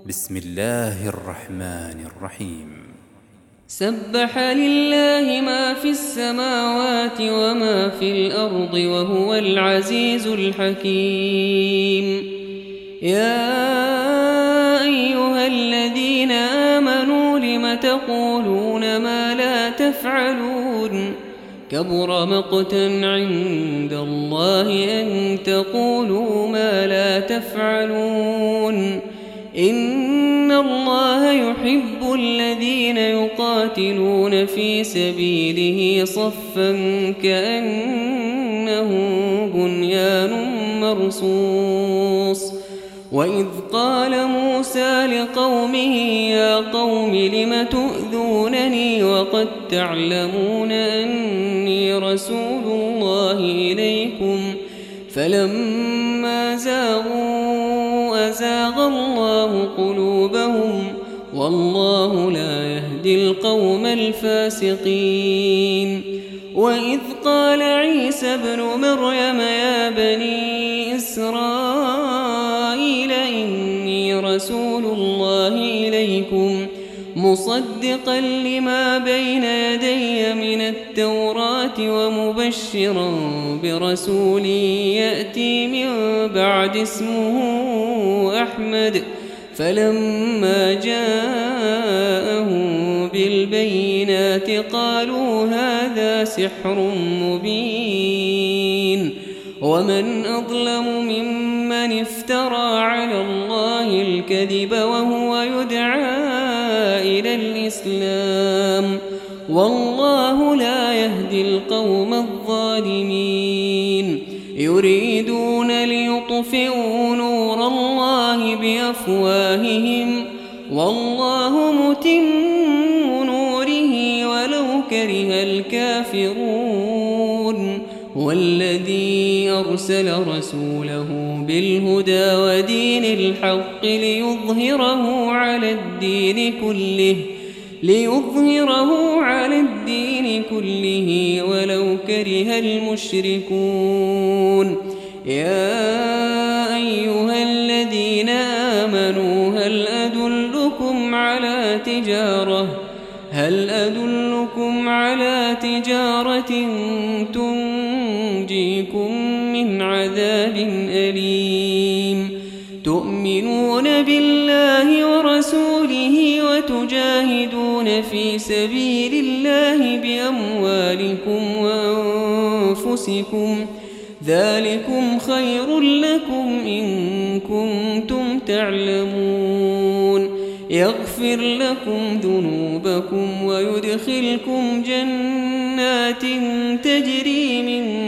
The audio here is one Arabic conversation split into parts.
بسم الله الرحمن الرحيم. سبح لله ما في السماوات وما في الأرض وهو العزيز الحكيم. يا أيها الذين آمنوا لم تقولون ما لا تفعلون كبر مقتا عند الله أن تقولوا ما لا تفعلون. إن الله يحب الذين يقاتلون في سبيله صفا كأنه بنيان مرصوص. وإذ قال موسى لقومه يا قوم لم تؤذونني وقد تعلمون أني رسول الله إليكم فلما زاغوا أزاغ الله قلوبهم والله لا يهدي القوم الفاسقين. وإذ قال عيسى ابن مريم يا بني إسرائيل إني رسول الله إليكم مصدقا لما بين يدي من التوراة ومبشرا برسول يأتي من بعد اسمه أحمد. فلما جاءهم بالبينات قالوا هذا سحر مبين. ومن أظلم ممن افترى على الله الكذب وهو يدعى إلى الإسلام والله لا يهدي القوم الظالمين. يريدون ليطفئوا نور الله بأفواههم والله متم نوره ولو كره الكافرون. والذي أرسل رسوله بالهدى ودين الحق ليظهره على الدين كله ولو كره المشركون. يا أيها الذين آمنوا هل أدلكم على تجارة تنجيكم من عذاب أليم. تؤمنون بالله ورسوله وتجاهدون في سبيل الله بأموالكم وأنفسكم ذلكم خير لكم إن كنتم تعلمون. يغفر لكم ذنوبكم ويدخلكم جنات تجري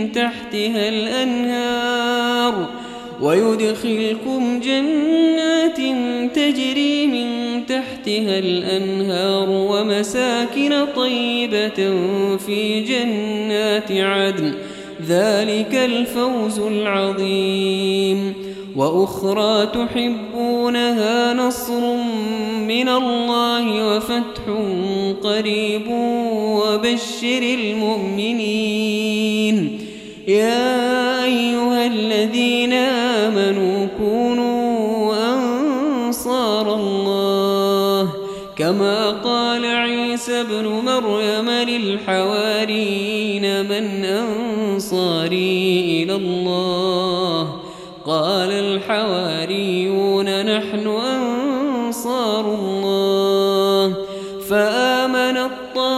من تحتها الأنهار ومساكن طيبة في جنات عدن ذلك الفوز العظيم. وأخرى تحبونها نصر من الله وفتح قريب وبشر المؤمنين. يا أيها الذين آمنوا كونوا أنصار الله كما قال عيسى ابن مريم للحواريين من أنصاري إلى الله قال الحواريون نحن أنصار الله. فآمنت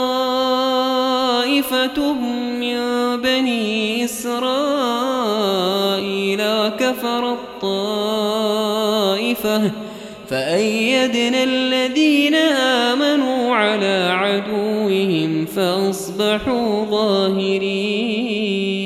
طائفة من بني إسرائيل وكفرت طائفة فأيدنا الذين آمنوا على عدوهم فأصبحوا ظاهرين.